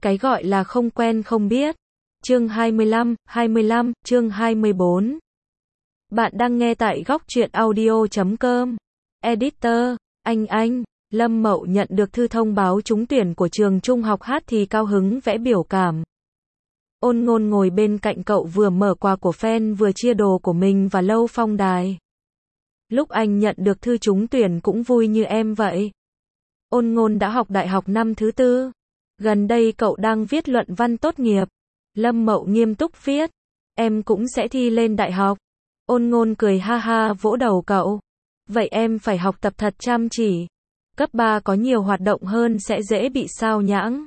Cái gọi là không quen không biết. Chương 25, chương 24. Bạn đang nghe tại góc truyện audio.com. Editor, anh, Lâm Mậu nhận được thư thông báo trúng tuyển của trường trung học hát thì cao hứng vẽ biểu cảm. Ôn Ngôn ngồi bên cạnh cậu vừa mở quà của fan vừa chia đồ của mình và Lâu Phong Đài. Lúc anh nhận được thư trúng tuyển cũng vui như em vậy. Ôn Ngôn đã học đại học năm thứ 4. Gần đây cậu đang viết luận văn tốt nghiệp. Lâm Mậu nghiêm túc viết. Em cũng sẽ thi lên đại học. Ôn Ngôn cười ha ha vỗ đầu cậu. Vậy em phải học tập thật chăm chỉ. Cấp 3 có nhiều hoạt động hơn sẽ dễ bị sao nhãng.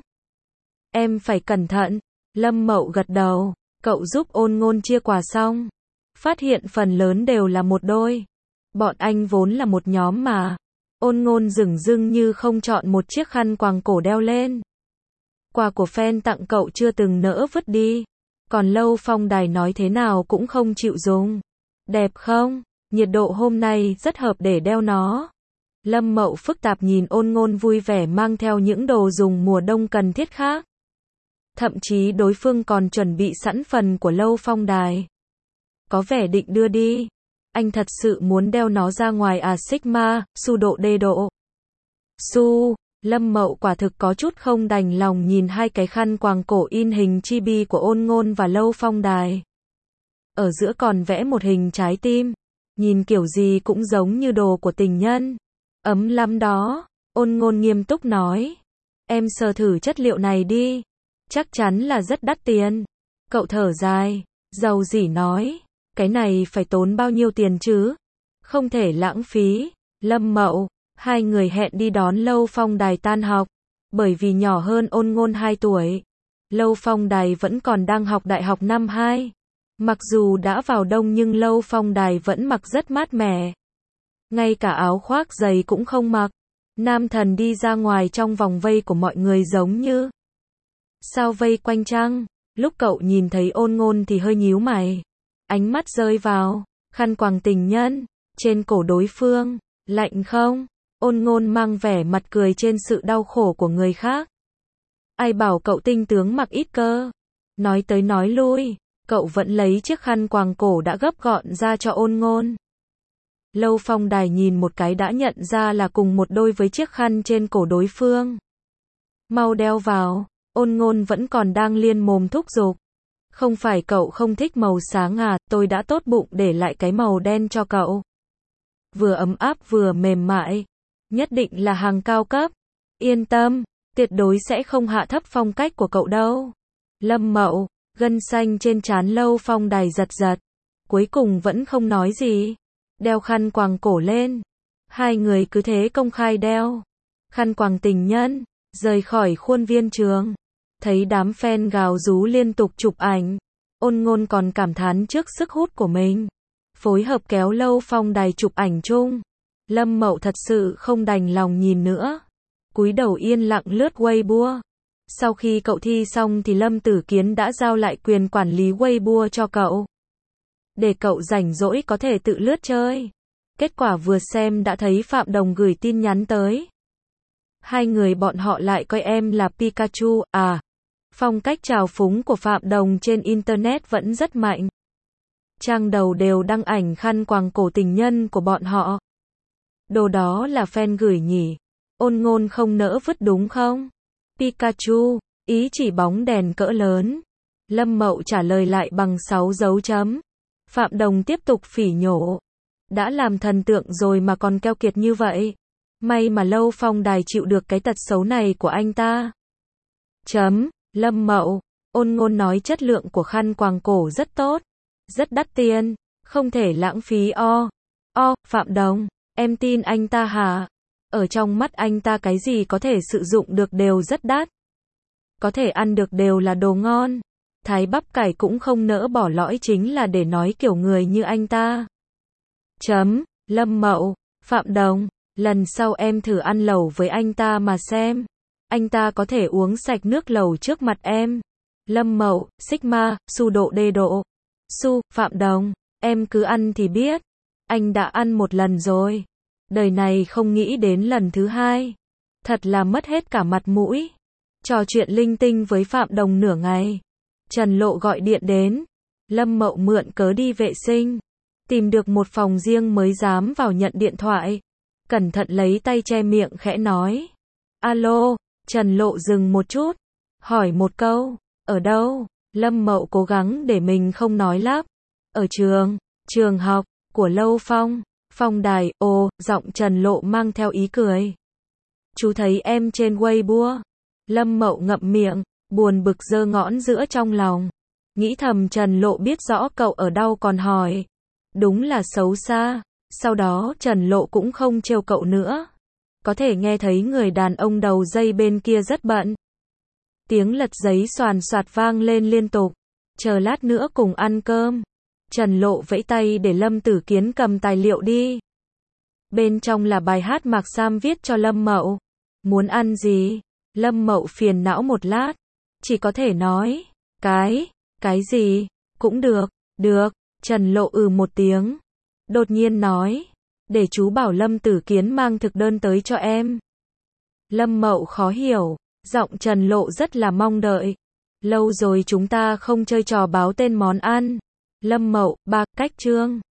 Em phải cẩn thận. Lâm Mậu gật đầu. Cậu giúp Ôn Ngôn chia quà xong. Phát hiện phần lớn đều là một đôi. Bọn anh vốn là một nhóm mà. Ôn Ngôn dửng dưng như không chọn một chiếc khăn quàng cổ đeo lên. Quà của fan tặng cậu chưa từng nỡ vứt đi. Còn Lâu Phong Đài nói thế nào cũng không chịu dùng. Đẹp không? Nhiệt độ hôm nay rất hợp để đeo nó. Lâm Mậu phức tạp nhìn Ôn Ngôn vui vẻ mang theo những đồ dùng mùa đông cần thiết khác. Thậm chí đối phương còn chuẩn bị sẵn phần của Lâu Phong Đài. Có vẻ định đưa đi. Anh thật sự muốn đeo nó ra ngoài à Sigma, su độ đê độ. Su, Lâm Mậu quả thực có chút không đành lòng nhìn hai cái khăn quàng cổ in hình chibi của Ôn Ngôn và Lâu Phong Đài. Ở giữa còn vẽ một hình trái tim. Nhìn kiểu gì cũng giống như đồ của tình nhân. Ấm lắm đó. Ôn Ngôn nghiêm túc nói. Em sờ thử chất liệu này đi. Chắc chắn là rất đắt tiền. Cậu thở dài. Giàu dỉ nói. Cái này phải tốn bao nhiêu tiền chứ? Không thể lãng phí. Lâm Mậu. Hai người hẹn đi đón Lâu Phong Đài tan học. Bởi vì nhỏ hơn Ôn Ngôn 2 tuổi. Lâu Phong Đài vẫn còn đang học đại học năm 2. Mặc dù đã vào đông nhưng Lâu Phong Đài vẫn mặc rất mát mẻ. Ngay cả áo khoác dày cũng không mặc. Nam thần đi ra ngoài trong vòng vây của mọi người giống như sao vây quanh trăng. Lúc cậu nhìn thấy Ôn Ngôn thì hơi nhíu mày. Ánh mắt rơi vào khăn quàng tình nhân trên cổ đối phương. Lạnh không? Ôn Ngôn mang vẻ mặt cười trên sự đau khổ của người khác. Ai bảo cậu tinh tướng mặc ít cơ? Nói tới nói lui, cậu vẫn lấy chiếc khăn quàng cổ đã gấp gọn ra cho Ôn Ngôn. Lâu Phong Đài nhìn một cái đã nhận ra là cùng một đôi với chiếc khăn trên cổ đối phương. Mau đeo vào. Ôn Ngôn vẫn còn đang liên mồm thúc giục. Không phải cậu không thích màu sáng à, tôi đã tốt bụng để lại cái màu đen cho cậu. Vừa ấm áp vừa mềm mại. Nhất định là hàng cao cấp. Yên tâm, tuyệt đối sẽ không hạ thấp phong cách của cậu đâu. Lâm Mậu, gân xanh trên trán Lâu Phong Đài giật giật. Cuối cùng vẫn không nói gì. Đeo khăn quàng cổ lên. Hai người cứ thế công khai đeo khăn quàng tình nhân, rời khỏi khuôn viên trường. Thấy đám fan gào rú liên tục chụp ảnh. Ôn Ngôn còn cảm thán trước sức hút của mình. Phối hợp kéo Lâu Phong Đài chụp ảnh chung. Lâm Mậu thật sự không đành lòng nhìn nữa. Cúi đầu yên lặng lướt Weibo. Sau khi cậu thi xong thì Lâm Tử Kiến đã giao lại quyền quản lý Weibo cho cậu. Để cậu rảnh rỗi có thể tự lướt chơi. Kết quả vừa xem đã thấy Phạm Đồng gửi tin nhắn tới. Hai người bọn họ lại coi em là Pikachu, à. Phong cách trào phúng của Phạm Đồng trên Internet vẫn rất mạnh. Trang đầu đều đăng ảnh khăn quàng cổ tình nhân của bọn họ. Đồ đó là fan gửi nhỉ? Ôn Ngôn không nỡ vứt đúng không? Pikachu, ý chỉ bóng đèn cỡ lớn. Lâm Mậu trả lời lại bằng 6 dấu chấm. Phạm Đồng tiếp tục phỉ nhổ. Đã làm thần tượng rồi mà còn keo kiệt như vậy. May mà Lâu Phong Đài chịu được cái tật xấu này của anh ta. Lâm Mậu. Ôn Ngôn nói chất lượng của khăn quàng cổ rất tốt. Rất đắt tiền. Không thể lãng phí Phạm Đồng. Em tin anh ta hả? Ở trong mắt anh ta cái gì có thể sử dụng được đều rất đắt. Có thể ăn được đều là đồ ngon. Thái bắp cải cũng không nỡ bỏ lõi chính là để nói kiểu người như anh ta. Lâm Mậu. Phạm Đồng. Lần sau em thử ăn lẩu với anh ta mà xem. Anh ta có thể uống sạch nước lẩu trước mặt em. Lâm Mậu. Sigma, su độ đê độ. Phạm Đồng. Em cứ ăn thì biết. Anh đã ăn một lần rồi. Đời này không nghĩ đến lần thứ hai. Thật là mất hết cả mặt mũi. Trò chuyện linh tinh với Phạm Đồng nửa ngày. Trần Lộ gọi điện đến. Lâm Mậu mượn cớ đi vệ sinh. Tìm được một phòng riêng mới dám vào nhận điện thoại. Cẩn thận lấy tay che miệng khẽ nói. Alo, Trần Lộ dừng một chút. Hỏi một câu. Ở đâu? Lâm Mậu cố gắng để mình không nói lắp. Ở trường học, của Lâu Phong. Phong đài, giọng Trần Lộ mang theo ý cười. Chú thấy em trên Weibo. Lâm Mậu ngậm miệng, buồn bực giơ ngõn giữa trong lòng. Nghĩ thầm Trần Lộ biết rõ cậu ở đâu còn hỏi. Đúng là xấu xa. Sau đó Trần Lộ cũng không trêu cậu nữa. Có thể nghe thấy người đàn ông đầu dây bên kia rất bận. Tiếng lật giấy xoàn xoạt vang lên liên tục. Chờ lát nữa cùng ăn cơm. Trần Lộ vẫy tay để Lâm Tử Kiến cầm tài liệu đi. Bên trong là bài hát Mạc Sam viết cho Lâm Mậu. Muốn ăn gì? Lâm Mậu phiền não một lát. Chỉ có thể nói. Cái gì? Cũng được. Trần Lộ một tiếng. Đột nhiên nói. Để chú bảo Lâm Tử Kiến mang thực đơn tới cho em. Lâm Mậu khó hiểu. Giọng Trần Lộ rất là mong đợi. Lâu rồi chúng ta không chơi trò báo tên món ăn. Lâm Mậu, cách chương.